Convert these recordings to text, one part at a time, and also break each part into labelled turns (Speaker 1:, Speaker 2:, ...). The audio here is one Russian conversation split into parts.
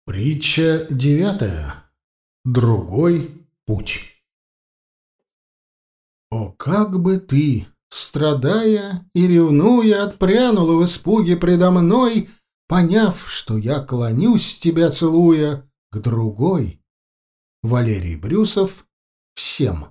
Speaker 1: Притча 9. Другой путь. О, как бы ты, страдая и ревнуя, отпрянула в испуге предо мной, поняв, что я клонюсь, тебя целуя, к другой. Валерий Брюсов. Всем.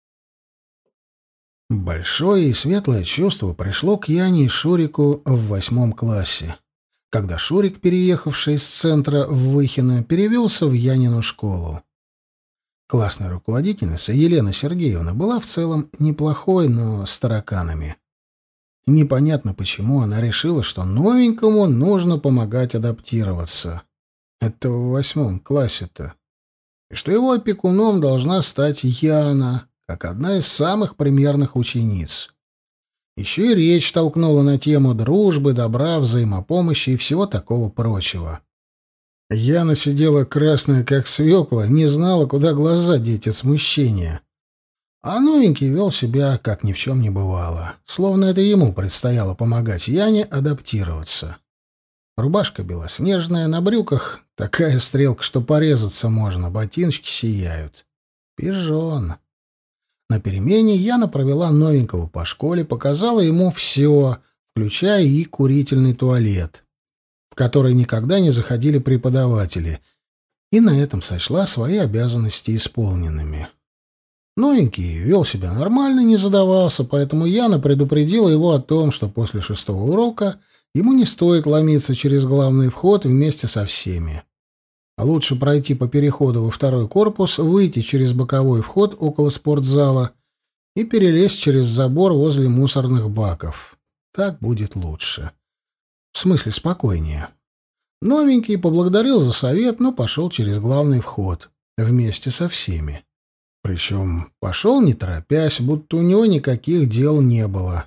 Speaker 1: Большое и светлое чувство пришло к Яне и Шурику в 8 классе, когда Шурик, переехавший из центра в Выхино, перевелся в Янину школу. Классная руководительница Елена Сергеевна была в целом неплохой, но с тараканами. Непонятно, почему она решила, что новенькому нужно помогать адаптироваться. Это в 8 классе-то. И что его опекуном должна стать Яна, как одна из самых примерных учениц. Еще и речь толкнула на тему дружбы, добра, взаимопомощи и всего такого прочего. Яна сидела красная, как свекла, не знала, куда глаза деть от смущения. А новенький вел себя, как ни в чем не бывало, словно это ему предстояло помогать Яне адаптироваться. Рубашка белоснежная, на брюках такая стрелка, что порезаться можно, ботиночки сияют. Пижон. На перемене Яна провела новенького по школе, показала ему все, включая и курительный туалет, в который никогда не заходили преподаватели, и на этом сочла свои обязанности исполненными. Новенький вел себя нормально, не задавался, поэтому Яна предупредила его о том, что после 6-го урока ему не стоит ломиться через главный вход вместе со всеми. А лучше пройти по переходу во 2-й корпус, выйти через боковой вход около спортзала и перелезть через забор возле мусорных баков. Так будет лучше. В смысле, спокойнее. Новенький поблагодарил за совет, но пошел через главный вход вместе со всеми. Причем пошел не торопясь, будто у него никаких дел не было.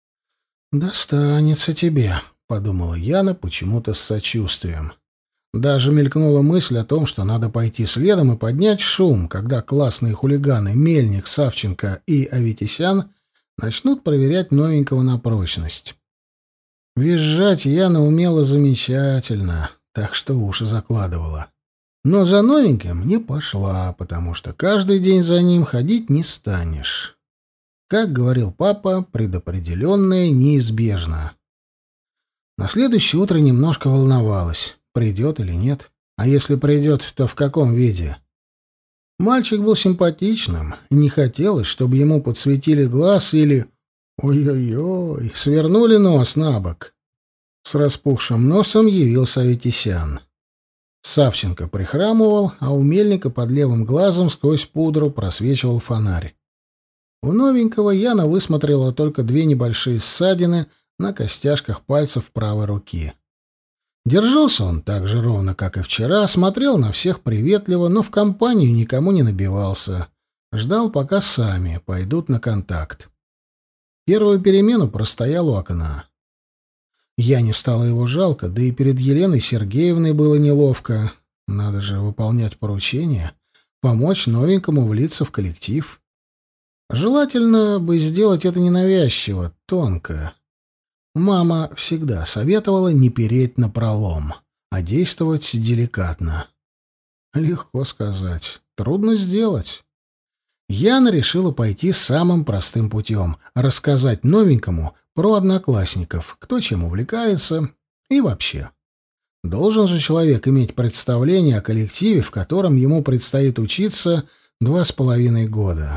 Speaker 1: «Достанется тебе», — подумала Яна почему-то с сочувствием. Даже мелькнула мысль о том, что надо пойти следом и поднять шум, когда классные хулиганы Мельник, Савченко и Аветисян начнут проверять новенького на прочность. Визжать Яна умела замечательно, так что уши закладывала. Но за новеньким не пошла, потому что каждый день за ним ходить не станешь. Как говорил папа, предопределенное неизбежно. На следующее утро немножко волновалась, придет или нет. А если придет, то в каком виде? Мальчик был симпатичным, не хотелось, чтобы ему подсветили глаз или, ой-ой-ой, свернули нос на бок. С распухшим носом явился Аветисян. Савченко прихрамывал, а у Мельника под левым глазом сквозь пудру просвечивал фонарь. У новенького Яна высмотрела только 2 небольшие ссадины на костяшках пальцев правой руки. Держался он так же ровно, как и вчера, смотрел на всех приветливо, но в компанию никому не набивался. Ждал, пока сами пойдут на контакт. Первую перемену простоял у окна. Яне стало его жалко, да и перед Еленой Сергеевной было неловко. Надо же выполнять поручения, помочь новенькому влиться в коллектив. Желательно бы сделать это ненавязчиво, тонко. Мама всегда советовала не переть напролом, а действовать деликатно. Легко сказать, трудно сделать. Яна решила пойти самым простым путем — рассказать новенькому про одноклассников, кто чем увлекается и вообще. Должен же человек иметь представление о коллективе, в котором ему предстоит учиться 2,5 года.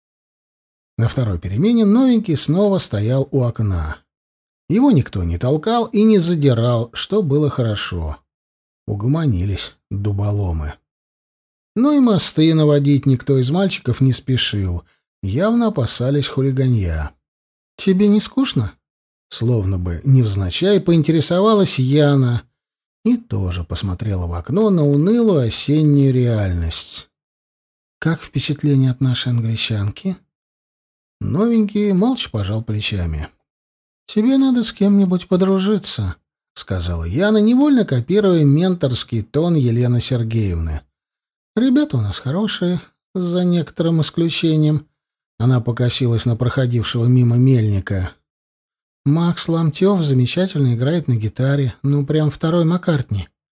Speaker 1: На второй перемене новенький снова стоял у окна. Его никто не толкал и не задирал, что было хорошо. Угомонились дуболомы. Но и мосты наводить никто из мальчиков не спешил. Явно опасались хулиганья. «Тебе не скучно?» Словно бы невзначай поинтересовалась Яна и тоже посмотрела в окно на унылую осеннюю реальность. «Как впечатление от нашей англичанки?» Новенький молча пожал плечами. «Тебе надо с кем-нибудь подружиться», — сказала Яна, невольно копируя менторский тон Елены Сергеевны. «Ребята у нас хорошие, за некоторым исключением». Она покосилась на проходившего мимо Мельника. «Макс Ломтев замечательно играет на гитаре, ну, прям второй Маккартни.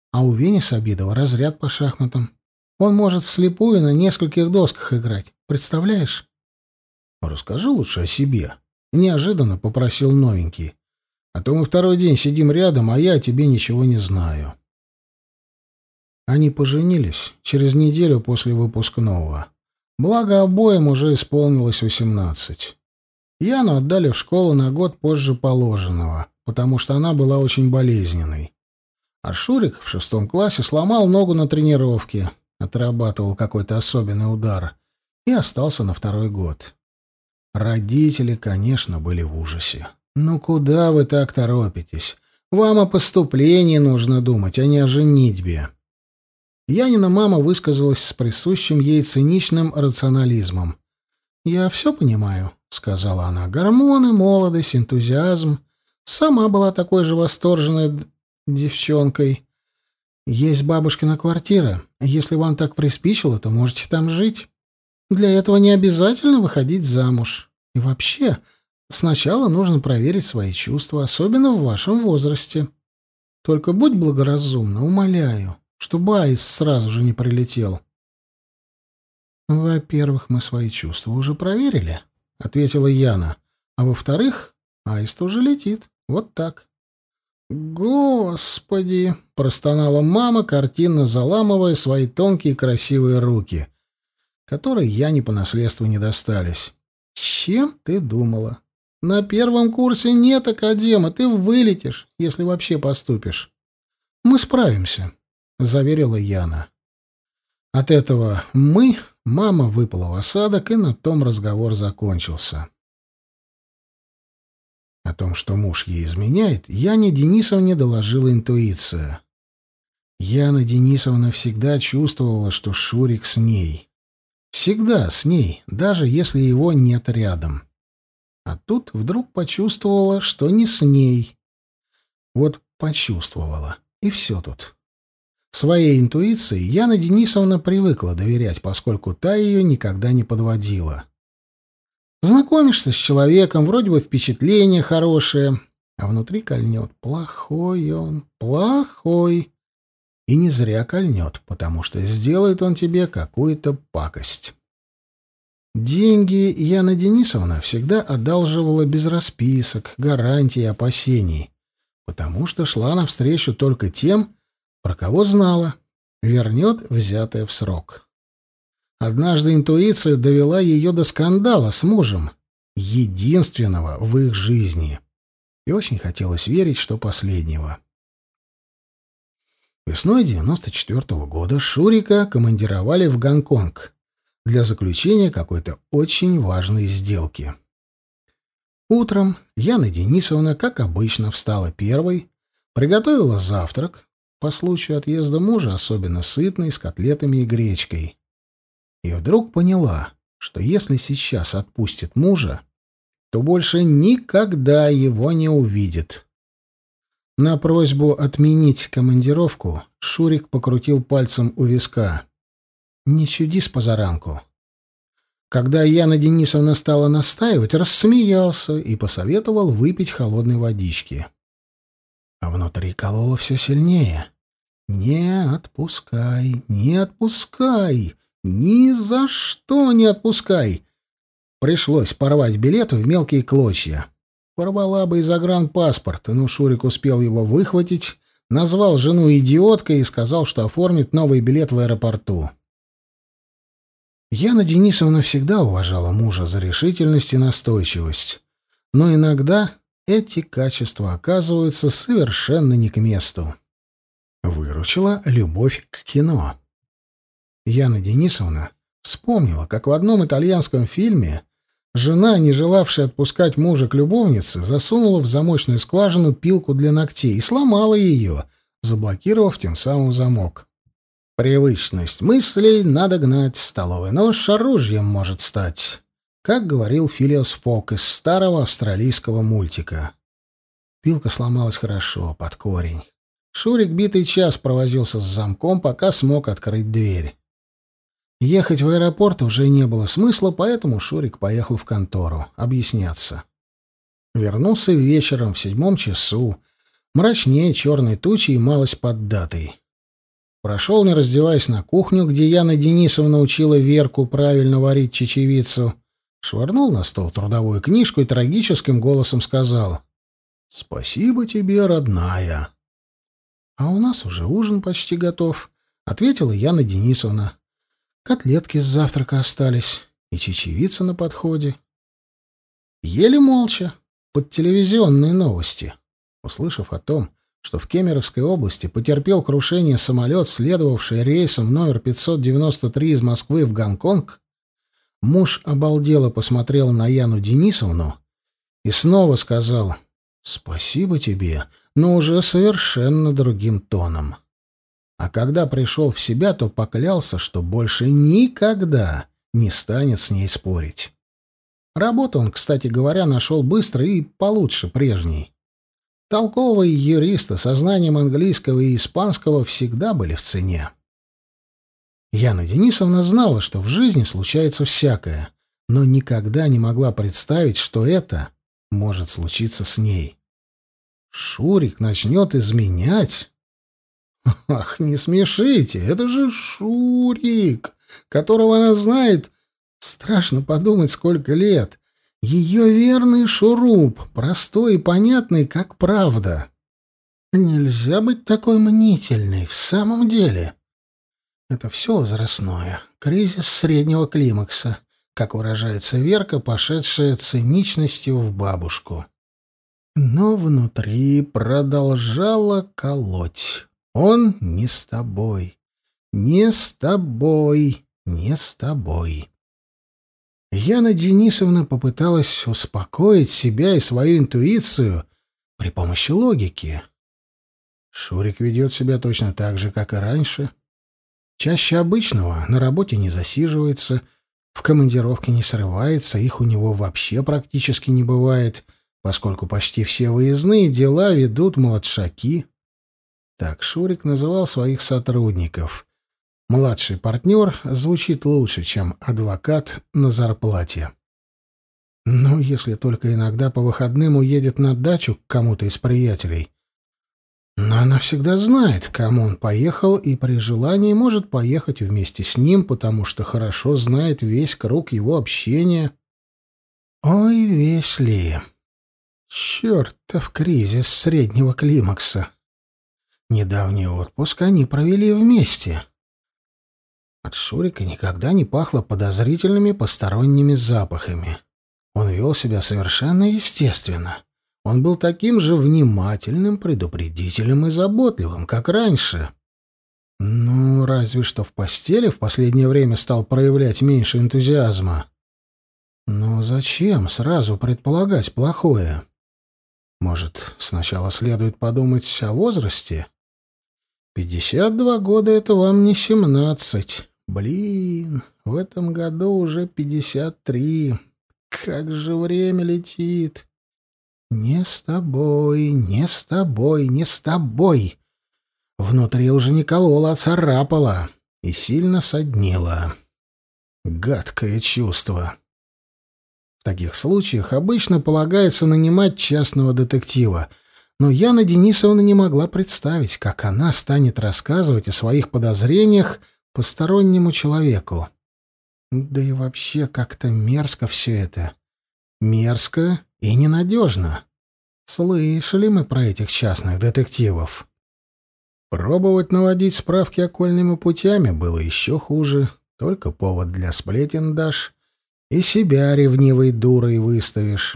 Speaker 1: А у Вени Сабидова разряд по шахматам. Он может вслепую на нескольких досках играть. Представляешь? Расскажи лучше о себе. Неожиданно попросил новенький. А то мы второй день сидим рядом, а я о тебе ничего не знаю. Они поженились через неделю после выпускного. Благо, обоим уже исполнилось 18. Яну отдали в школу на год позже положенного, потому что она была очень болезненной. А Шурик в 6 классе сломал ногу на тренировке, отрабатывал какой-то особенный удар и остался на 2-й год. Родители, конечно, были в ужасе. «Ну куда вы так торопитесь? Вам о поступлении нужно думать, а не о женитьбе». Янина мама высказалась с присущим ей циничным рационализмом. «Я все понимаю», — сказала она. «Гормоны, молодость, энтузиазм. Сама была такой же восторженной девчонкой. Есть бабушкина квартира. Если вам так приспичило, то можете там жить. Для этого не обязательно выходить замуж. И вообще, сначала нужно проверить свои чувства, особенно в вашем возрасте. Только будь благоразумна, умоляю, чтобы аист сразу же не прилетел». «Во-первых, мы свои чувства уже проверили», — ответила Яна. «А во-вторых, аист уже летит. Вот так». «Господи!» — простонала мама, картинно заламывая свои тонкие красивые руки, которые Яне по наследству не достались. «Чем ты думала? На 1 курсе нет академа, ты вылетишь, если вообще поступишь». «Мы справимся», — заверила Яна. От этого мама выпала в осадок, и на том разговор закончился. О том, что муж ей изменяет, Яне Денисовне доложила интуиция. Яна Денисовна всегда чувствовала, что Шурик с ней. Всегда с ней, даже если его нет рядом. А тут вдруг почувствовала, что не с ней. Вот почувствовала, и все тут. Своей интуиции Яна Денисовна привыкла доверять, поскольку та ее никогда не подводила. Знакомишься с человеком, вроде бы впечатление хорошее, а внутри кольнет. Плохой он, плохой. И не зря кольнет, потому что сделает он тебе какую-то пакость. Деньги Яна Денисовна всегда одалживала без расписок, гарантий и опасений, потому что шла навстречу только тем, про кого знала, вернет взятое в срок. Однажды интуиция довела ее до скандала с мужем, единственного в их жизни, и очень хотелось верить, что последнего. Весной 94-го года Шурика командировали в Гонконг для заключения какой-то очень важной сделки. Утром Яна Денисовна, как обычно, встала первой, приготовила завтрак, по случаю отъезда мужа особенно сытный, с котлетами и гречкой. И вдруг поняла, что если сейчас отпустит мужа, то больше никогда его не увидит. На просьбу отменить командировку Шурик покрутил пальцем у виска. «Не чуди спозаранку». Когда Яна Денисовна стала настаивать, рассмеялся и посоветовал выпить холодной водички. А внутри кололо все сильнее. «Не отпускай, не отпускай, ни за что не отпускай!» Пришлось порвать билет в мелкие клочья. Порвала бы и загранпаспорт, но Шурик успел его выхватить, назвал жену идиоткой и сказал, что оформит новый билет в аэропорту. Яна Денисовна всегда уважала мужа за решительность и настойчивость, но иногда эти качества оказываются совершенно не к месту. Выручила любовь к кино. Яна Денисовна вспомнила, как в одном итальянском фильме жена, не желавшая отпускать мужа к любовнице, засунула в замочную скважину пилку для ногтей и сломала ее, заблокировав тем самым замок. Привычность мыслей надо гнать, столовый нож оружием может стать, как говорил Филиас Фок из старого австралийского мультика. Пилка сломалась хорошо, под корень. Шурик битый час провозился с замком, пока смог открыть дверь. Ехать в аэропорт уже не было смысла, поэтому Шурик поехал в контору объясняться. Вернулся вечером в 7 часу, мрачнее черной тучи и малость поддатый. Прошел, не раздеваясь, на кухню, где Яна Денисовна учила Верку правильно варить чечевицу, швырнул на стол трудовую книжку и трагическим голосом сказал: «Спасибо тебе, родная». «А у нас уже ужин почти готов», — ответила Яна Денисовна. «Котлетки с завтрака остались, и чечевица на подходе». Ели молча, под телевизионные новости. Услышав о том, что в Кемеровской области потерпел крушение самолет, следовавший рейсом номер 593 из Москвы в Гонконг, муж обалдело посмотрел на Яну Денисовну и снова сказал: «Спасибо тебе», но уже совершенно другим тоном. А когда пришел в себя, то поклялся, что больше никогда не станет с ней спорить. Работу он, кстати говоря, нашел быстро и получше прежней. Толковые юристы со знанием английского и испанского всегда были в цене. Яна Денисовна знала, что в жизни случается всякое, но никогда не могла представить, что это может случиться с ней. Шурик начнет изменять? Ах, не смешите, это же Шурик, которого она знает, страшно подумать, сколько лет. Ее верный шуруп, простой и понятный, как правда. Нельзя быть такой мнительной, в самом деле. Это все возрастное, кризис среднего климакса, как выражается Верка, пошедшая циничностью в бабушку. Но внутри продолжало колоть. Он не с тобой, не с тобой, не с тобой. Яна Денисовна попыталась успокоить себя и свою интуицию при помощи логики. Шурик ведет себя точно так же, как и раньше. Чаще обычного на работе не засиживается, в командировке не срывается, их у него вообще практически не бывает, поскольку почти все выездные дела ведут младшаки. Так Шурик называл своих сотрудников. Младший партнер звучит лучше, чем адвокат на зарплате. Ну, если только иногда по выходным уедет на дачу к кому-то из приятелей. Но она всегда знает, к кому он поехал, и при желании может поехать вместе с ним, потому что хорошо знает весь круг его общения. Ой, весь ли. Чертов кризис среднего климакса. Недавний отпуск они провели вместе. От Шурика никогда не пахло подозрительными посторонними запахами. Он вел себя совершенно естественно. Он был таким же внимательным, предупредительным и заботливым, как раньше. Ну, разве что в постели в последнее время стал проявлять меньше энтузиазма. Но зачем сразу предполагать плохое? Может, сначала следует подумать о возрасте? 52 года — это вам не 17. Блин, в этом году уже 53. Как же время летит. Не с тобой, не с тобой, не с тобой. Внутри уже не кололо, а царапало и сильно соднило. Гадкое чувство. В таких случаях обычно полагается нанимать частного детектива, но Яна Денисовна не могла представить, как она станет рассказывать о своих подозрениях постороннему человеку. Да и вообще как-то мерзко все это. Мерзко и ненадежно. Слышали мы про этих частных детективов. Пробовать наводить справки окольными путями было еще хуже. Только повод для сплетен дашь и себя ревнивой дурой выставишь.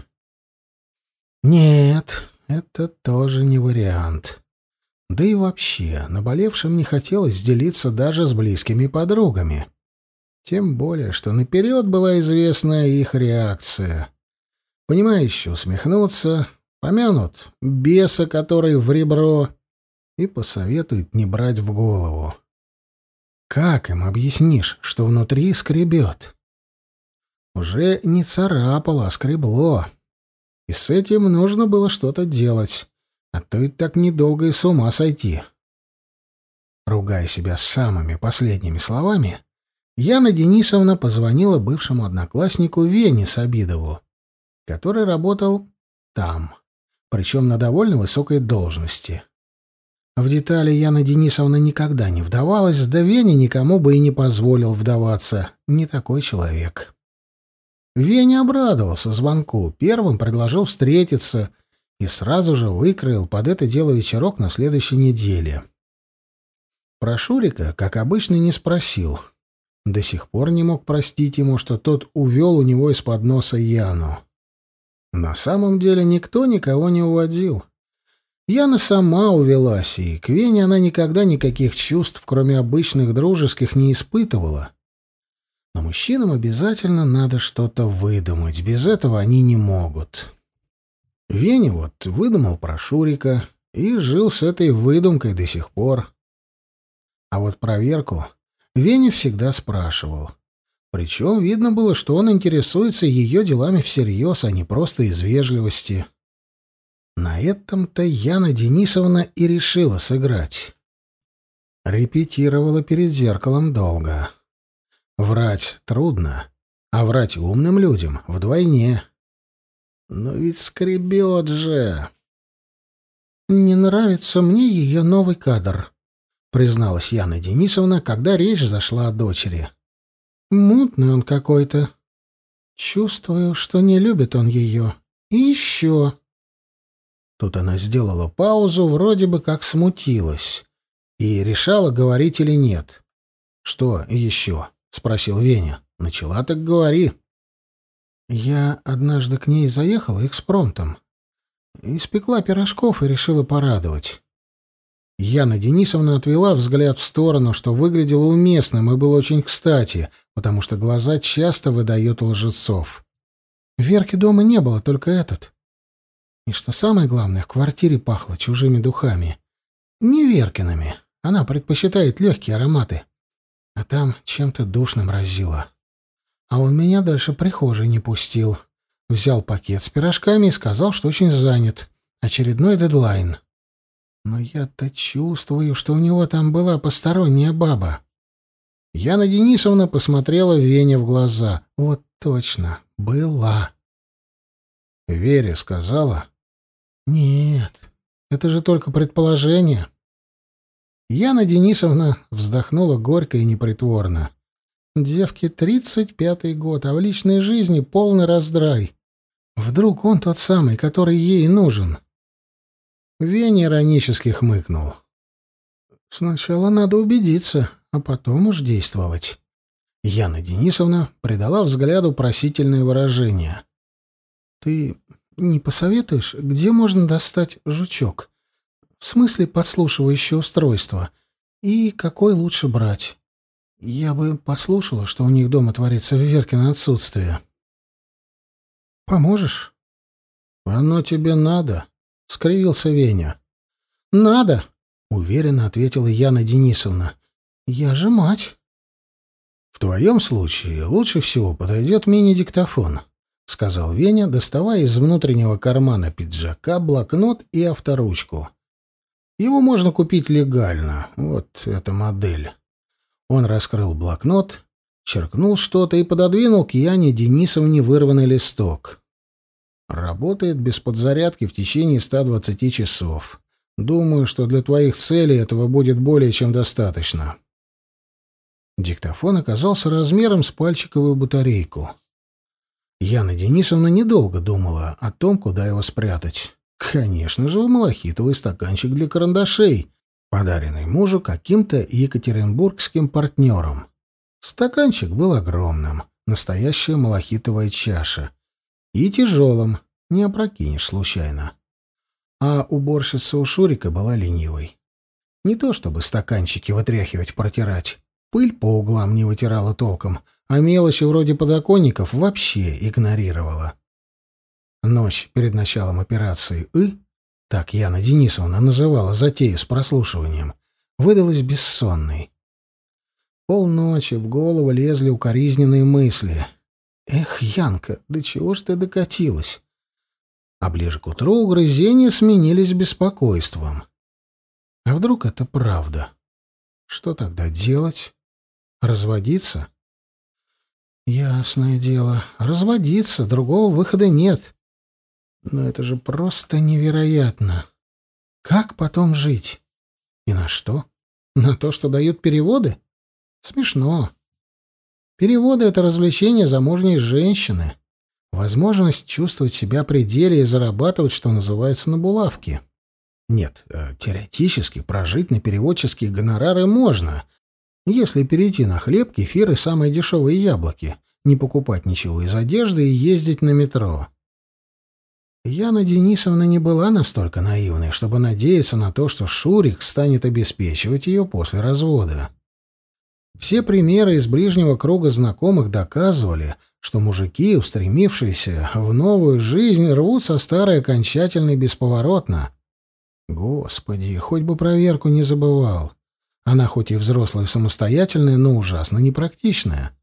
Speaker 1: Нет, это тоже не вариант. Да и вообще, наболевшим не хотелось делиться даже с близкими подругами. Тем более, что наперед была известна их реакция. Понимающе усмехнутся, помянут беса, который в ребро, и посоветуют не брать в голову. Как им объяснишь, что внутри скребет? Уже не царапало, а скребло. И с этим нужно было что-то делать, а то и так недолго и с ума сойти. Ругая себя самыми последними словами, Яна Денисовна позвонила бывшему однокласснику Вене Сабидову, который работал там, причем на довольно высокой должности. В детали Яна Денисовна никогда не вдавалась, да Веня никому бы и не позволил вдаваться. Не такой человек. Веня обрадовался звонку, первым предложил встретиться и сразу же выкроил под это дело вечерок на следующей неделе. Про Шурика, как обычно, не спросил. До сих пор не мог простить ему, что тот увел у него из-под носа Яну. На самом деле никто никого не уводил. Яна сама увелась, и к Вене она никогда никаких чувств, кроме обычных дружеских, не испытывала. Но мужчинам обязательно надо что-то выдумать, без этого они не могут. Веня вот выдумал про Шурика и жил с этой выдумкой до сих пор. А вот про Верку Веня всегда спрашивал. Причем видно было, что он интересуется ее делами всерьез, а не просто из вежливости. На этом-то Яна Денисовна и решила сыграть. Репетировала перед зеркалом долго. Врать трудно, а врать умным людям вдвойне. Но ведь скребет же. «Не нравится мне ее новый кадр», — призналась Яна Денисовна, когда речь зашла о дочери. «Мутный он какой-то. Чувствую, что не любит он ее. И еще...» Тут она сделала паузу, вроде бы как смутилась, и решала, говорить или нет. «Что еще?» — спросил Веня. «Начала, так говори». «Я однажды к ней заехала экспромтом. Испекла пирожков и решила порадовать». Яна Денисовна отвела взгляд в сторону, что выглядело уместным и было очень кстати, потому что глаза часто выдают лжецов. Верки дома не было, только этот. И что самое главное, в квартире пахло чужими духами. Не Веркиными. Она предпочитает легкие ароматы. А там чем-то душным разило. А он меня дальше прихожей не пустил. Взял пакет с пирожками и сказал, что очень занят. Очередной дедлайн. Но я-то чувствую, что у него там была посторонняя баба. Яна Денисовна посмотрела Вене в глаза. Вот точно, была. Вере сказала? Нет, это же только предположение. Яна Денисовна вздохнула горько и непритворно. Девке 35-й год, а в личной жизни полный раздрай. Вдруг он тот самый, который ей нужен? Веня иронически хмыкнул. Сначала надо убедиться, а потом уж действовать. Яна Денисовна придала взгляду просительное выражение. Ты не посоветуешь, где можно достать жучок? В смысле подслушивающее устройство? И какой лучше брать? Я бы послушала, что у них дома творится в Веркино отсутствие. Поможешь? Оно тебе надо? — скривился Веня. «Надо», — уверенно ответила Яна Денисовна. «Я же мать». «В твоем случае лучше всего подойдет мини-диктофон», — сказал Веня, доставая из внутреннего кармана пиджака блокнот и авторучку. «Его можно купить легально. Вот эта модель». Он раскрыл блокнот, черкнул что-то и пододвинул к Яне Денисовне вырванный листок. Работает без подзарядки в течение 120 часов. Думаю, что для твоих целей этого будет более чем достаточно. Диктофон оказался размером с пальчиковую батарейку. Яна Денисовна недолго думала о том, куда его спрятать. Конечно же, в малахитовый стаканчик для карандашей, подаренный мужу каким-то екатеринбургским партнером. Стаканчик был огромным, настоящая малахитовая чаша. И тяжелым, не опрокинешь случайно. А уборщица у Шурика была ленивой. Не то чтобы стаканчики вытряхивать, протирать. Пыль по углам не вытирала толком, а мелочи вроде подоконников вообще игнорировала. Ночь перед началом операции так Яна Денисовна называла затею с прослушиванием, выдалась бессонной. Полночи в голову лезли укоризненные мысли. «Эх, Янка, до чего ж ты докатилась?» А ближе к утру угрызения сменились беспокойством. А вдруг это правда? Что тогда делать? Разводиться? Ясное дело, разводиться, другого выхода нет. Но это же просто невероятно. Как потом жить? И на что? На то, что дают переводы? Смешно. Переводы — это развлечение замужней женщины. Возможность чувствовать себя при деле и зарабатывать, что называется, на булавке. Нет, теоретически прожить на переводческие гонорары можно, если перейти на хлеб, кефир и самые дешевые яблоки, не покупать ничего из одежды и ездить на метро. Яна Денисовна не была настолько наивной, чтобы надеяться на то, что Шурик станет обеспечивать ее после развода. Все примеры из ближнего круга знакомых доказывали, что мужики, устремившиеся в новую жизнь, рвут со старой окончательно и бесповоротно. Господи, хоть бы проверку не забывал. Она хоть и взрослая и самостоятельная, но ужасно непрактичная.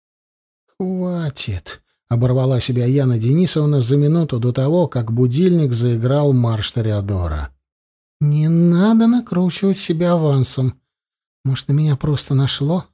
Speaker 1: «Хватит!» — оборвала себя Яна Денисовна за минуту до того, как будильник заиграл марш Тореадора. «Не надо накручивать себя авансом. Может, на меня просто нашло?»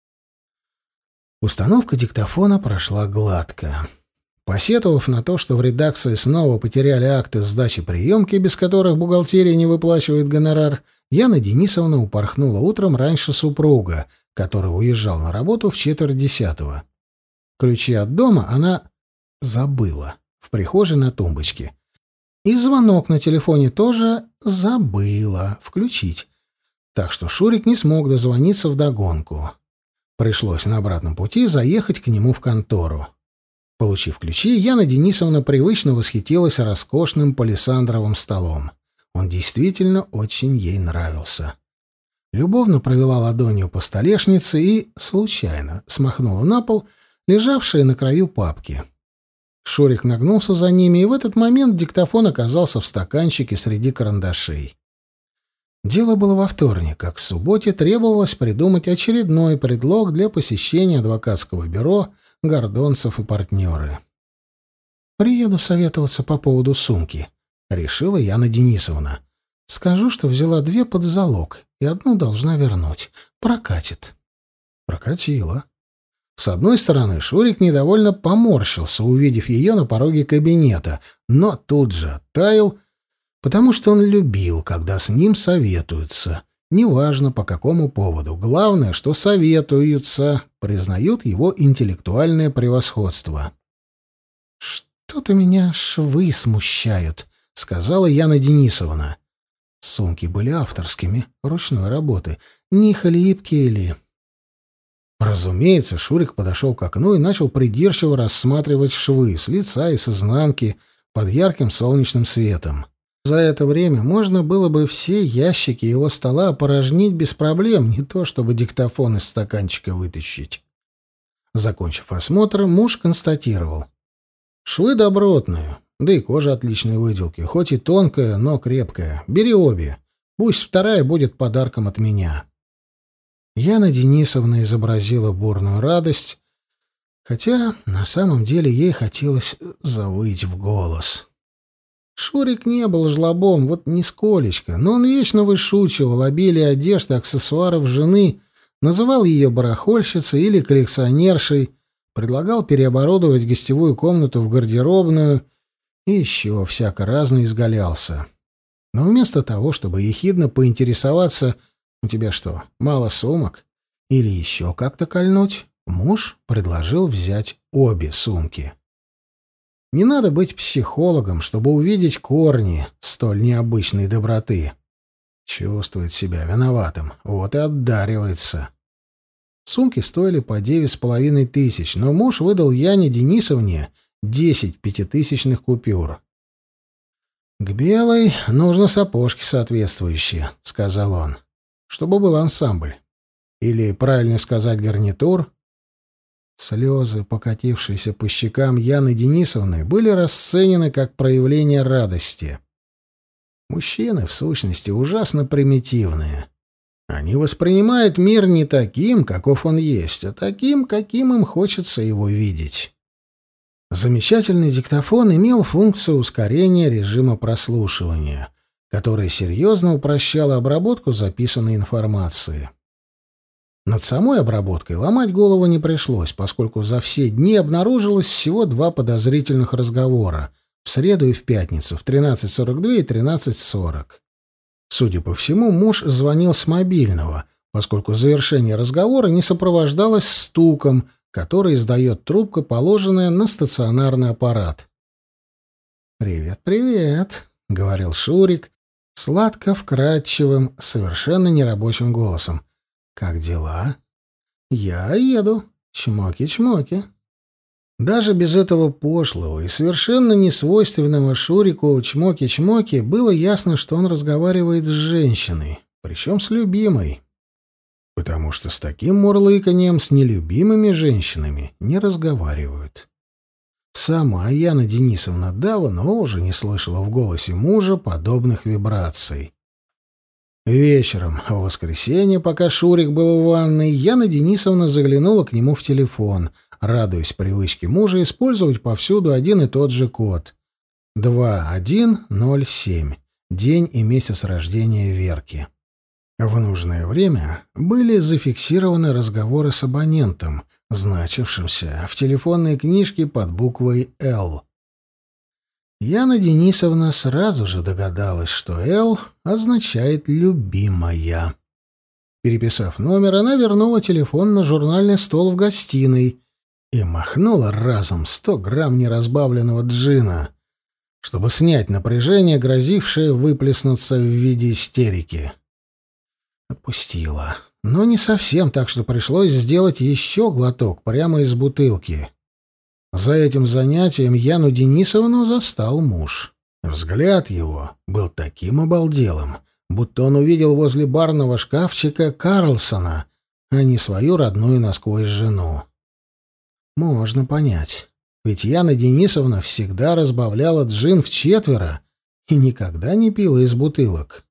Speaker 1: Установка диктофона прошла гладко. Посетовав на то, что в редакции снова потеряли акты сдачи приемки, без которых бухгалтерия не выплачивает гонорар, Яна Денисовна упорхнула утром раньше супруга, который уезжал на работу в 9:45. Ключи от дома она забыла в прихожей на тумбочке. И звонок на телефоне тоже забыла включить. Так что Шурик не смог дозвониться вдогонку. Пришлось на обратном пути заехать к нему в контору. Получив ключи, Яна Денисовна привычно восхитилась роскошным палисандровым столом. Он действительно очень ей нравился. Любовно провела ладонью по столешнице и, случайно, смахнула на пол лежавшие на краю папки. Шурик нагнулся за ними, и в этот момент диктофон оказался в стаканчике среди карандашей. Дело было во вторник, а к субботе требовалось придумать очередной предлог для посещения адвокатского бюро «Гордонцев и партнеры». «Приеду советоваться по поводу сумки», — решила Яна Денисовна. «Скажу, что взяла 2 под залог, и 1 должна вернуть. Прокатит». Прокатила. С одной стороны, Шурик недовольно поморщился, увидев ее на пороге кабинета, но тут же оттаял, потому что он любил, когда с ним советуются. Неважно, по какому поводу. Главное, что советуются, признают его интеллектуальное превосходство. «Что-то меня швы смущают», — сказала Яна Денисовна. Сумки были авторскими, ручной работы. Не хлипкие ли? Разумеется, Шурик подошел к окну и начал придирчиво рассматривать швы с лица и с изнанки под ярким солнечным светом. За это время можно было бы все ящики его стола опорожнить без проблем, не то чтобы диктофон из стаканчика вытащить. Закончив осмотр, муж констатировал: «Швы добротные, да и кожа отличной выделки, хоть и тонкая, но крепкая. Бери обе. Пусть вторая будет подарком от меня». Яна Денисовна изобразила бурную радость, хотя на самом деле ей хотелось завыть в голос. Шурик не был жлобом, вот нисколечко, но он вечно вышучивал обилие одежды и аксессуаров жены, называл ее барахольщицей или коллекционершей, предлагал переоборудовать гостевую комнату в гардеробную и еще всяко разно изгалялся. Но вместо того, чтобы ехидно поинтересоваться: «У тебя что, мало сумок?» или еще как-то кольнуть, муж предложил взять обе сумки. Не надо быть психологом, чтобы увидеть корни столь необычной доброты. Чувствует себя виноватым, вот и отдаривается. Сумки стоили по 9,5 тысяч, но муж выдал Яне Денисовне 10 пятитысячных купюр. «К белой нужно сапожки соответствующие», — сказал он, — «чтобы был ансамбль. Или, правильно сказать, гарнитур». Слезы, покатившиеся по щекам Яны Денисовны, были расценены как проявление радости. Мужчины, в сущности, ужасно примитивные. Они воспринимают мир не таким, каков он есть, а таким, каким им хочется его видеть. Замечательный диктофон имел функцию ускорения режима прослушивания, который серьезно упрощал обработку записанной информации. Над самой обработкой ломать голову не пришлось, поскольку за все дни обнаружилось всего 2 подозрительных разговора — в среду и в пятницу, в 13:42 и 13:40. Судя по всему, муж звонил с мобильного, поскольку завершение разговора не сопровождалось стуком, который издает трубка, положенная на стационарный аппарат. «Привет, привет», — говорил Шурик сладко-вкрадчивым, совершенно нерабочим голосом. «Как дела?» «Я еду. Чмоки-чмоки». Даже без этого пошлого и совершенно несвойственного Шурику чмоки-чмоки было ясно, что он разговаривает с женщиной, причем с любимой. Потому что с таким мурлыканьем с нелюбимыми женщинами не разговаривают. Сама Яна Денисовна давно уже не слышала в голосе мужа подобных вибраций. Вечером, в воскресенье, пока Шурик был в ванной, Яна Денисовна заглянула к нему в телефон, радуясь привычке мужа использовать повсюду один и тот же код. 2107. День и месяц рождения Верки. В нужное время были зафиксированы разговоры с абонентом, значившимся в телефонной книжке под буквой «Л». Яна Денисовна сразу же догадалась, что «Л» означает «любимая». Переписав номер, она вернула телефон на журнальный стол в гостиной и махнула разом 100 грамм неразбавленного джина, чтобы снять напряжение, грозившее выплеснуться в виде истерики. Отпустила. Но не совсем, так что пришлось сделать еще глоток прямо из бутылки. За этим занятием Яну Денисовну застал муж. Взгляд его был таким обалделым, будто он увидел возле барного шкафчика Карлсона, а не свою родную насквозь жену. Можно понять, ведь Яна Денисовна всегда разбавляла джин вчетверо и никогда не пила из бутылок.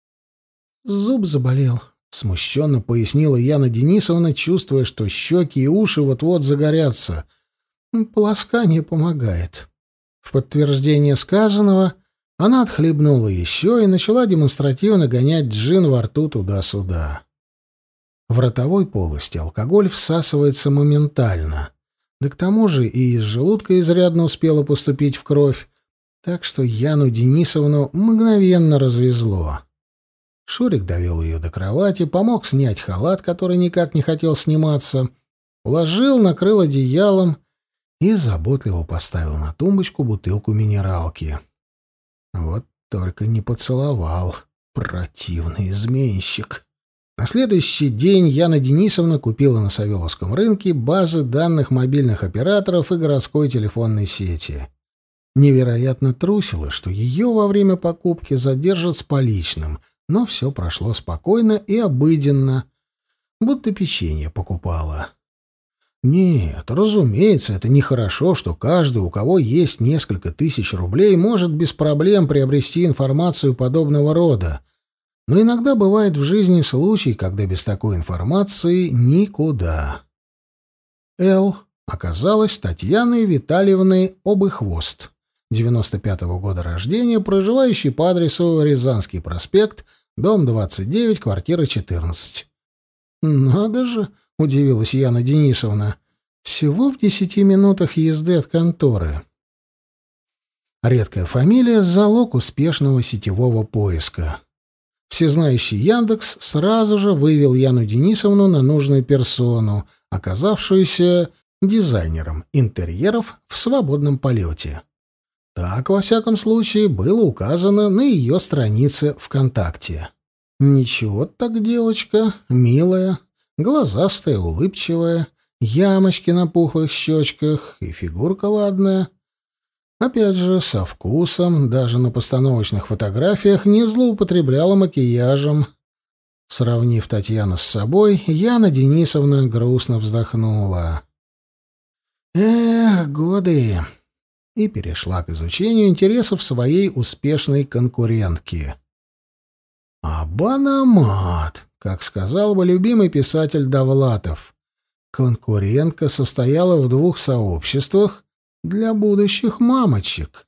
Speaker 1: «Зуб заболел», — смущенно пояснила Яна Денисовна, чувствуя, что щеки и уши вот-вот загорятся. «Полоскание помогает». В подтверждение сказанного она отхлебнула еще и начала демонстративно гонять джин во рту туда-сюда. В ротовой полости алкоголь всасывается моментально, да к тому же и из желудка изрядно успела поступить в кровь, так что Яну Денисовну мгновенно развезло. Шурик довел ее до кровати, помог снять халат, который никак не хотел сниматься, уложил, накрыл одеялом и заботливо поставил на тумбочку бутылку минералки. Вот только не поцеловал, противный изменщик. На следующий день Яна Денисовна купила на Савеловском рынке базы данных мобильных операторов и городской телефонной сети. Невероятно трусила, что ее во время покупки задержат с поличным, но все прошло спокойно и обыденно, будто печенье покупала. Нет, разумеется, это нехорошо, что каждый, у кого есть несколько тысяч рублей, может без проблем приобрести информацию подобного рода. Но иногда бывает в жизни случай, когда без такой информации никуда. Л оказалась Татьяной Витальевной Обыхвост, 95-го года рождения, проживающей по адресу Рязанский проспект, дом 29, квартира 14. «Надо же!» — удивилась Яна Денисовна. «Всего в 10 минутах езды от конторы». Редкая фамилия — залог успешного сетевого поиска. Всезнающий Яндекс сразу же вывел Яну Денисовну на нужную персону, оказавшуюся дизайнером интерьеров в свободном полете. Так, во всяком случае, было указано на ее странице ВКонтакте. Ничего так девочка, милая, глазастая, улыбчивая, ямочки на пухлых щечках и фигурка ладная. Опять же, со вкусом, даже на постановочных фотографиях не злоупотребляла макияжем. Сравнив Татьяну с собой, Яна Денисовна грустно вздохнула. «Эх, годы!» И перешла к изучению интересов своей успешной конкурентки. «Абанамат», как сказал бы любимый писатель Довлатов, конкурентка состояла в 2 сообществах для будущих мамочек.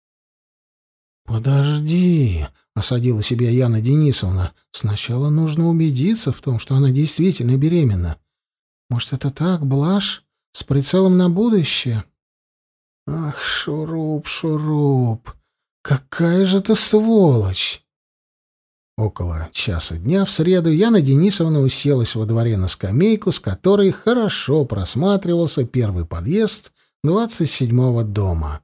Speaker 1: «Подожди», — осадила себя Яна Денисовна, — «сначала нужно убедиться в том, что она действительно беременна. Может, это так, блажь, с прицелом на будущее?» «Ах, Шуруп, Шуруп, какая же ты сволочь!» Около часа дня в среду Яна Денисовна уселась во дворе на скамейку, с которой хорошо просматривался первый подъезд 27-го дома.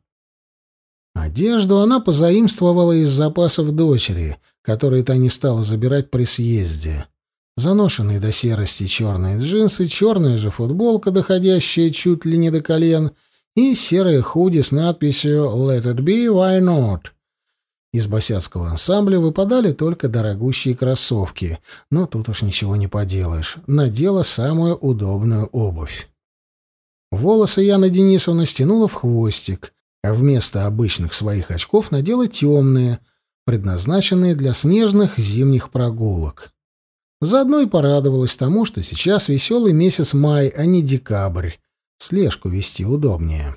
Speaker 1: Одежду она позаимствовала из запасов дочери, которые та не стала забирать при съезде. Заношенные до серости черные джинсы, черная же футболка, доходящая чуть ли не до колен, и серое худи с надписью «Let it be, why not?». Из босяцкого ансамбля выпадали только дорогущие кроссовки, но тут уж ничего не поделаешь, надела самую удобную обувь. Волосы Яна Денисовна стянула в хвостик, а вместо обычных своих очков надела темные, предназначенные для снежных зимних прогулок. Заодно и порадовалась тому, что сейчас веселый месяц май, а не декабрь. Слежку вести удобнее.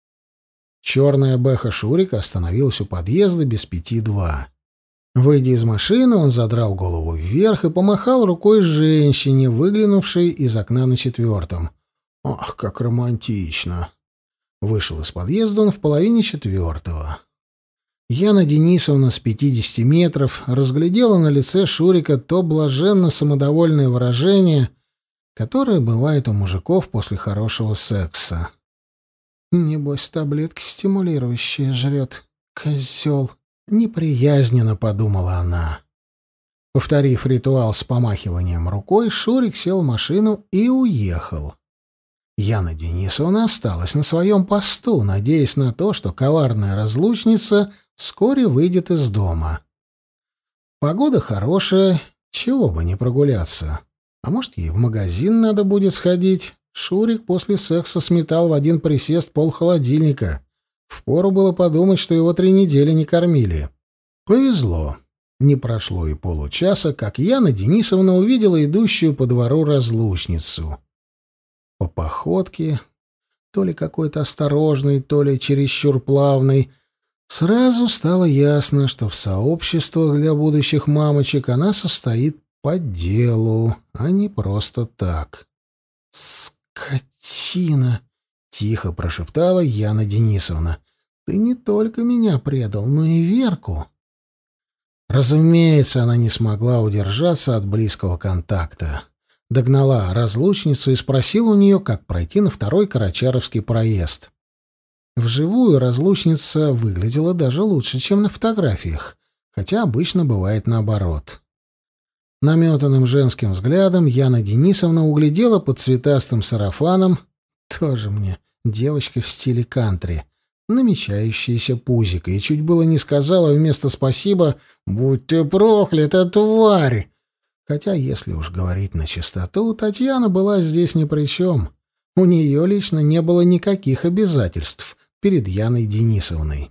Speaker 1: Черная бэха Шурика остановилась у подъезда без 5:02. Выйдя из машины, он задрал голову вверх и помахал рукой женщине, выглянувшей из окна на 4-м. «Ах, как романтично!» Вышел из подъезда он в половине 4-го. Яна Денисовна с 50 метров разглядела на лице Шурика то блаженно-самодовольное выражение, которое бывает у мужиков после хорошего секса. «Небось, таблетки стимулирующие жрет, козел», — неприязненно подумала она. Повторив ритуал с помахиванием рукой, Шурик сел в машину и уехал. Яна Денисовна осталась на своем посту, надеясь на то, что коварная разлучница вскоре выйдет из дома. Погода хорошая, чего бы не прогуляться. А может, ей в магазин надо будет сходить? Шурик после секса сметал в один присест полхолодильника. Впору было подумать, что его 3 недели не кормили. Повезло. Не прошло и получаса, как Яна Денисовна увидела идущую по двору разлучницу. По походке, то ли какой-то осторожный, то ли чересчур плавный, сразу стало ясно, что в сообществах для будущих мамочек она состоит по делу, а не просто так. «Скотина!» — тихо прошептала Яна Денисовна. «Ты не только меня предал, но и Верку». Разумеется, она не смогла удержаться от близкого контакта. Догнала разлучницу и спросила у нее, как пройти на 2-й Карачаровский проезд. Вживую разлучница выглядела даже лучше, чем на фотографиях, хотя обычно бывает наоборот. Наметанным женским взглядом Яна Денисовна углядела под цветастым сарафаном, тоже мне девочка в стиле кантри, намечающееся пузико, и чуть было не сказала вместо «спасибо» «Будь ты проклята, тварь!». Хотя, если уж говорить на чистоту, Татьяна была здесь ни при чем. У нее лично не было никаких обязательств перед Яной Денисовной.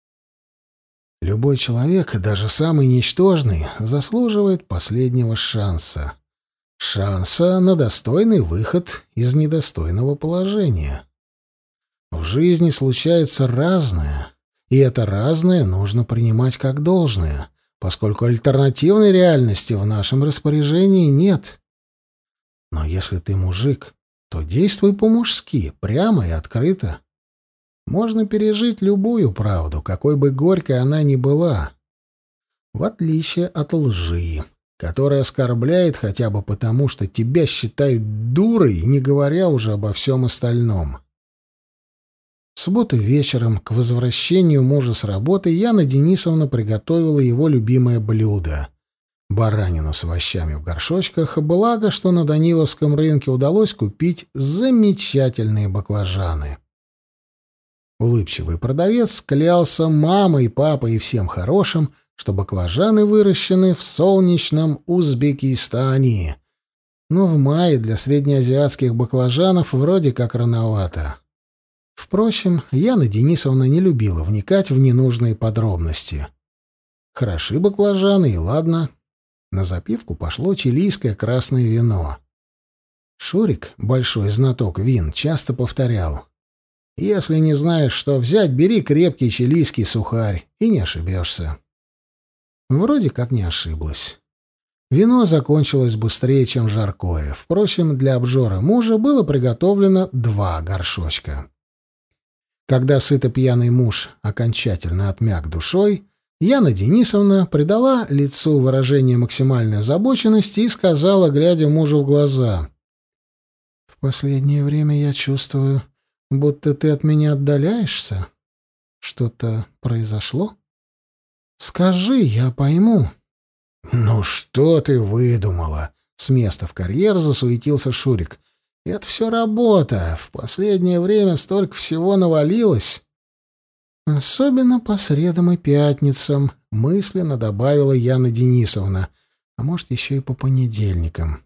Speaker 1: Любой человек, даже самый ничтожный, заслуживает последнего шанса. Шанса на достойный выход из недостойного положения. В жизни случается разное, и это разное нужно принимать как должное, поскольку альтернативной реальности в нашем распоряжении нет. Но если ты мужик, то действуй по-мужски, прямо и открыто. Можно пережить любую правду, какой бы горькой она ни была, в отличие от лжи, которая оскорбляет хотя бы потому, что тебя считают дурой, не говоря уже обо всем остальном. В субботу вечером, к возвращению мужа с работы, Яна Денисовна приготовила его любимое блюдо — баранину с овощами в горшочках, благо, что на Даниловском рынке удалось купить замечательные баклажаны. Улыбчивый продавец клялся мамой, папой и всем хорошим, что баклажаны выращены в солнечном Узбекистане. Но в мае для среднеазиатских баклажанов вроде как рановато. Впрочем, Яна Денисовна не любила вникать в ненужные подробности. Хороши баклажаны, и ладно. На запивку пошло чилийское красное вино. Шурик, большой знаток вин, часто повторял: «Если не знаешь, что взять, бери крепкий чилийский сухарь, и не ошибешься». Вроде как не ошиблась. Вино закончилось быстрее, чем жаркое. Впрочем, для обжора мужа было приготовлено 2 горшочка. Когда сыто пьяный муж окончательно отмяк душой, Яна Денисовна придала лицу выражение максимальной озабоченности и сказала, глядя мужу в глаза: «В последнее время я чувствую, будто ты от меня отдаляешься. Что-то произошло? Скажи, я пойму». «Ну что ты выдумала?» — с места в карьер засуетился Шурик. «Это все работа. В последнее время столько всего навалилось». «Особенно по средам и пятницам», — мысленно добавила Яна Денисовна. «А может, еще и по понедельникам».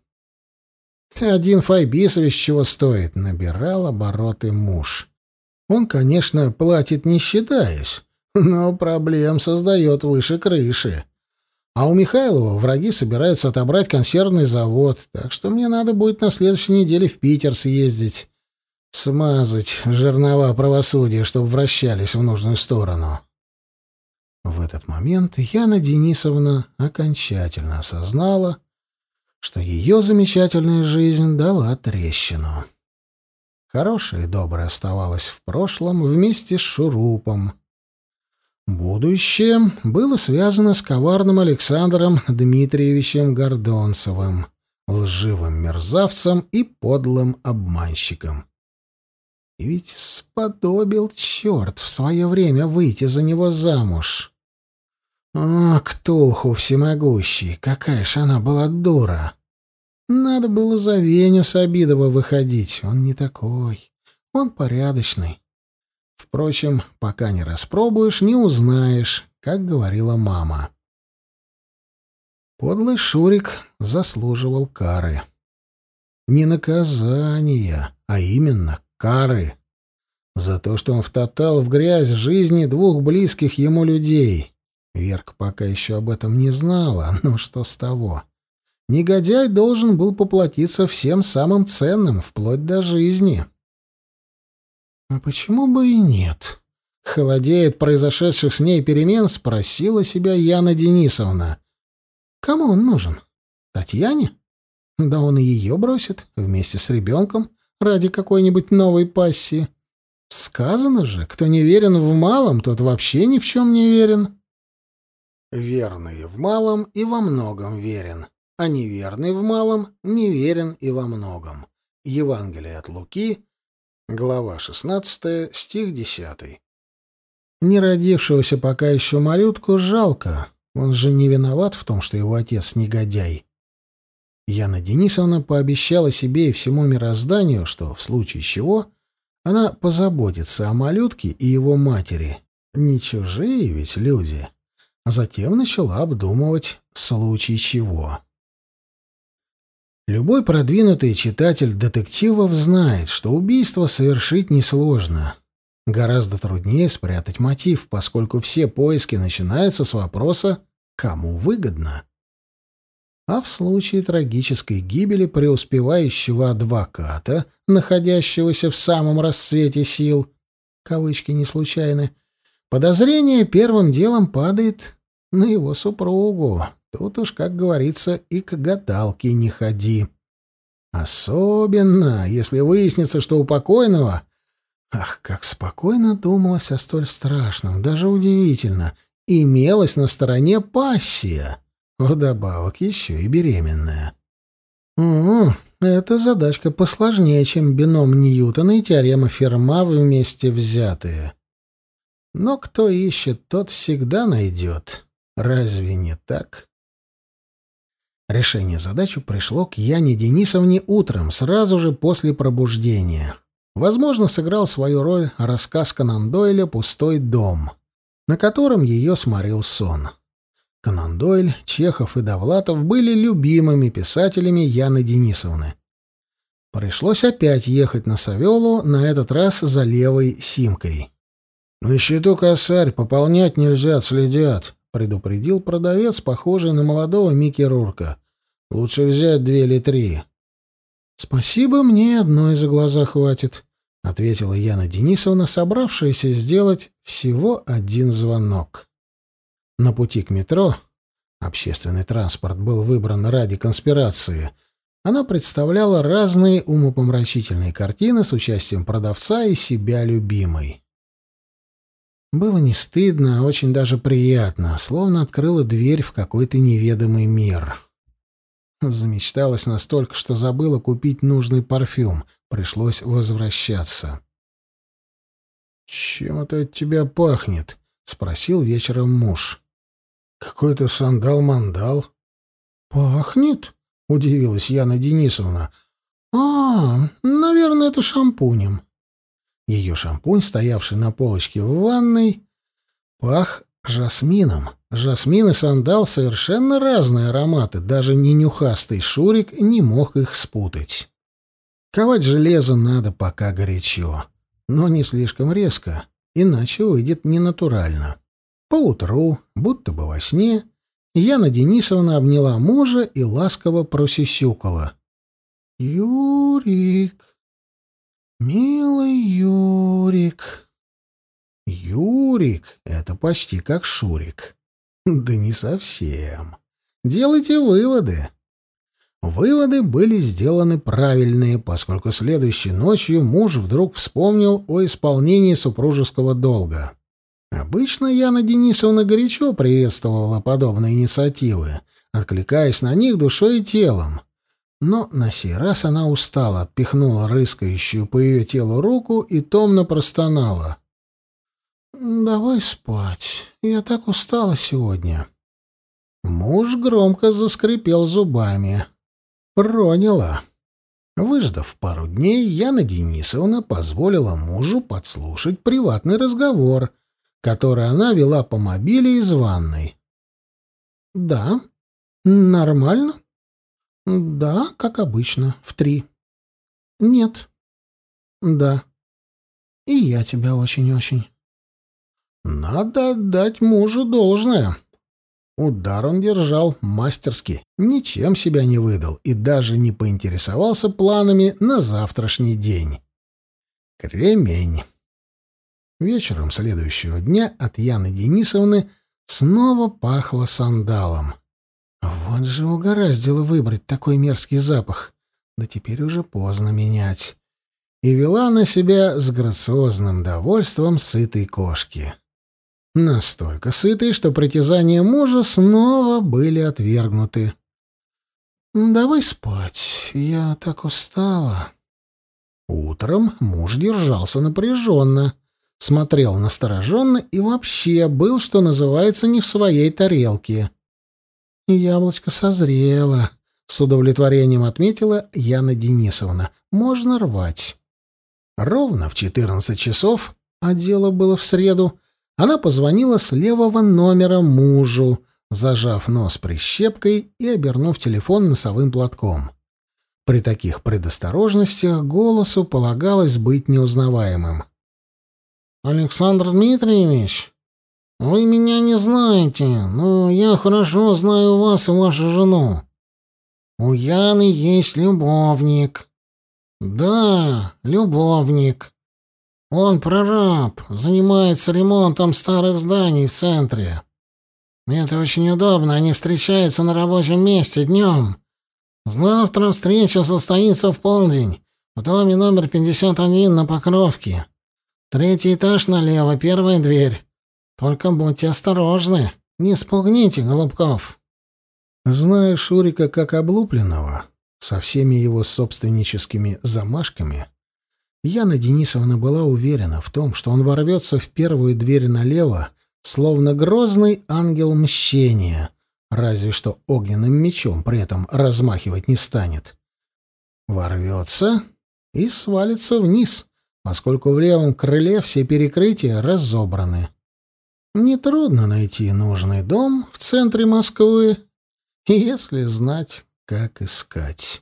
Speaker 1: «Один Файбисович чего стоит?» — набирал обороты муж. «Он, конечно, платит не считаясь, но проблем создает выше крыши. А у Михайлова враги собираются отобрать консервный завод, так что мне надо будет на следующей неделе в Питер съездить, смазать жернова правосудия, чтобы вращались в нужную сторону». В этот момент Яна Денисовна окончательно осознала, что ее замечательная жизнь дала трещину. Хорошее и доброе оставалось в прошлом вместе с Шурупом. Будущее было связано с коварным Александром Дмитриевичем Гордонцевым, лживым мерзавцем и подлым обманщиком. И ведь сподобил черт в свое время выйти за него замуж. О, Ктулху всемогущий, какая ж она была дура! Надо было за Веню Сабидова выходить, он не такой, он порядочный. Впрочем, пока не распробуешь, не узнаешь, как говорила мама. Подлый Шурик заслуживал кары. Не наказания, а именно кары. За то, что он втоптал в грязь жизни двух близких ему людей. Верка пока еще об этом не знала, но что с того? Негодяй должен был поплатиться всем самым ценным, вплоть до жизни. «А почему бы и нет?» — холодея от произошедших с ней перемен, спросила себя Яна Денисовна. «Кому он нужен? Татьяне? Да он и ее бросит вместе с ребенком ради какой-нибудь новой пассии. Сказано же, кто не верен в малом, тот вообще ни в чем не верен». Верный в малом и во многом верен, а неверный в малом не верен и во многом. Евангелие от Луки, глава 16, стих 10. Неродившегося пока еще малютку жалко, он же не виноват в том, что его отец негодяй. Яна Денисовна пообещала себе и всему мирозданию, что, в случае чего, она позаботится о малютке и его матери. Не чужие ведь люди. А затем начала обдумывать случай чего. Любой продвинутый читатель детективов знает, что убийство совершить несложно. Гораздо труднее спрятать мотив, поскольку все поиски начинаются с вопроса «кому выгодно?». А в случае трагической гибели преуспевающего адвоката, находящегося в самом расцвете сил, кавычки не случайны, подозрение первым делом падает на его супругу. Тут уж, как говорится, и к гадалке не ходи. Особенно, если выяснится, что у покойного... Ах, как спокойно думалось о столь страшном, даже удивительно, имелась на стороне пассия, вдобавок еще и беременная. Эта задачка посложнее, чем бином Ньютона и теорема Ферма вместе взятые. Но кто ищет, тот всегда найдет. Разве не так? Решение задачи пришло к Яне Денисовне утром, сразу же после пробуждения. Возможно, сыграл свою роль рассказ Конан Дойля «Пустой дом», на котором ее сморил сон. Конан Дойль, Чехов и Довлатов были любимыми писателями Яны Денисовны. Пришлось опять ехать на Савелу, на этот раз за левой Симкой. «На счету косарь, пополнять нельзя, отследят», — предупредил продавец, похожий на молодого Микки Рурка. «Лучше взять 2 или 3». «Спасибо, мне одной за глаза хватит», — ответила Яна Денисовна, собравшаяся сделать всего один звонок. На пути к метро — общественный транспорт был выбран ради конспирации — она представляла разные умопомрачительные картины с участием продавца и себя любимой. Было не стыдно, а очень даже приятно, словно открыла дверь в какой-то неведомый мир. Замечталась настолько, что забыла купить нужный парфюм. Пришлось возвращаться. «Чем это от тебя пахнет?» — спросил вечером муж. «Какой-то сандал-мандал». «Пахнет?» — удивилась Яна Денисовна. Наверное, это шампунем». Ее шампунь, стоявший на полочке в ванной, пах жасмином. Жасмин и сандал — совершенно разные ароматы, даже ненюхастый Шурик не мог их спутать. Ковать железо надо пока горячо, но не слишком резко, иначе выйдет ненатурально. Поутру, будто бы во сне, Яна Денисовна обняла мужа и ласково просюсюкала. «Юрик, милый Юрик». Юрик — это почти как Шурик. Да не совсем. Делайте выводы. Выводы были сделаны правильные, поскольку следующей ночью муж вдруг вспомнил о исполнении супружеского долга. Обычно Яна Денисовна горячо приветствовала подобные инициативы, откликаясь на них душой и телом. Но на сей раз она устала, отпихнула рыскающую по ее телу руку и томно простонала. «Давай спать. Я так устала сегодня». Муж громко заскрипел зубами. Проняло. Выждав пару дней, Яна Денисовна позволила мужу подслушать приватный разговор, который она вела по мобиле из ванной. «Да, нормально. Да, как обычно, в 3. Нет. Да. И я тебя очень-очень». Надо отдать мужу должное. Удар он держал мастерски, ничем себя не выдал и даже не поинтересовался планами на завтрашний день. Кремень. Вечером следующего дня от Яны Денисовны снова пахло сандалом. Вот же угораздило выбрать такой мерзкий запах. Да теперь уже поздно менять. И вела она себя с грациозным довольством сытой кошки. Настолько сытой, что притязания мужа снова были отвергнуты. «Давай спать, я так устала». Утром муж держался напряженно, смотрел настороженно и вообще был, что называется, не в своей тарелке. «Яблочко созрело», — с удовлетворением отметила Яна Денисовна. «Можно рвать». Ровно в 14 часов, а дело было в среду, она позвонила с левого номера мужу, зажав нос прищепкой и обернув телефон носовым платком. При таких предосторожностях голосу полагалось быть неузнаваемым. «Александр Дмитриевич, вы меня не знаете, но я хорошо знаю вас и вашу жену. У Яны есть любовник. Да, любовник. Он прораб, занимается ремонтом старых зданий в центре. Это очень удобно, они встречаются на рабочем месте днем. Завтра встреча состоится в полдень в доме номер 51 на Покровке. 3-й этаж налево, 1-я дверь. Только будьте осторожны, не спугните голубков». Зная Шурика как облупленного, со всеми его собственническими замашками, Яна Денисовна была уверена в том, что он ворвется в первую дверь налево, словно грозный ангел мщения, разве что огненным мечом при этом размахивать не станет. Ворвется и свалится вниз, поскольку в левом крыле все перекрытия разобраны. Нетрудно найти нужный дом в центре Москвы, если знать, как искать.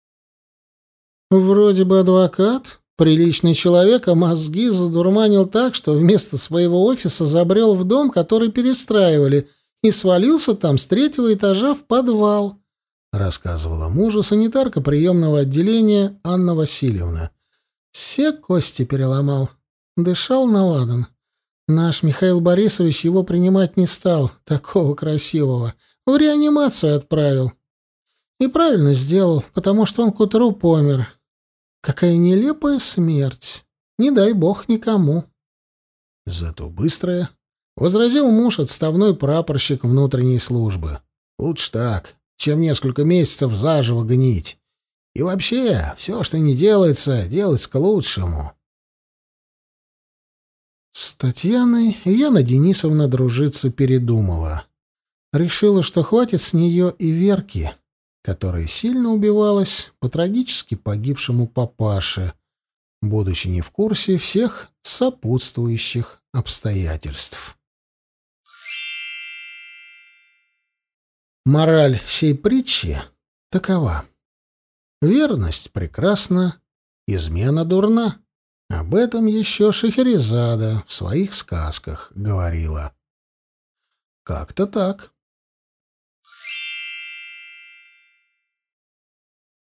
Speaker 1: Вроде бы адвокат, приличный человек, а мозги задурманил так, что вместо своего офиса забрел в дом, который перестраивали, и свалился там с 3-го этажа в подвал, рассказывала мужу санитарка приемного отделения Анна Васильевна. Все кости переломал. Дышал наладан. Наш Михаил Борисович его принимать не стал, такого красивого. В реанимацию отправил. И правильно сделал, потому что он к утру помер. Какая нелепая смерть. Не дай бог никому. Зато быстрая, — возразил муж, отставной прапорщик внутренней службы. Лучше так, чем несколько месяцев заживо гнить. И вообще, все, что не делается, делается к лучшему. С Татьяной Яна Денисовна дружиться передумала. Решила, что хватит с нее и Верки, которая сильно убивалась по трагически погибшему папаше, будучи не в курсе всех сопутствующих обстоятельств. Мораль сей притчи такова. Верность прекрасна, измена дурна. Об этом еще Шахерезада в своих сказках говорила. Как-то так.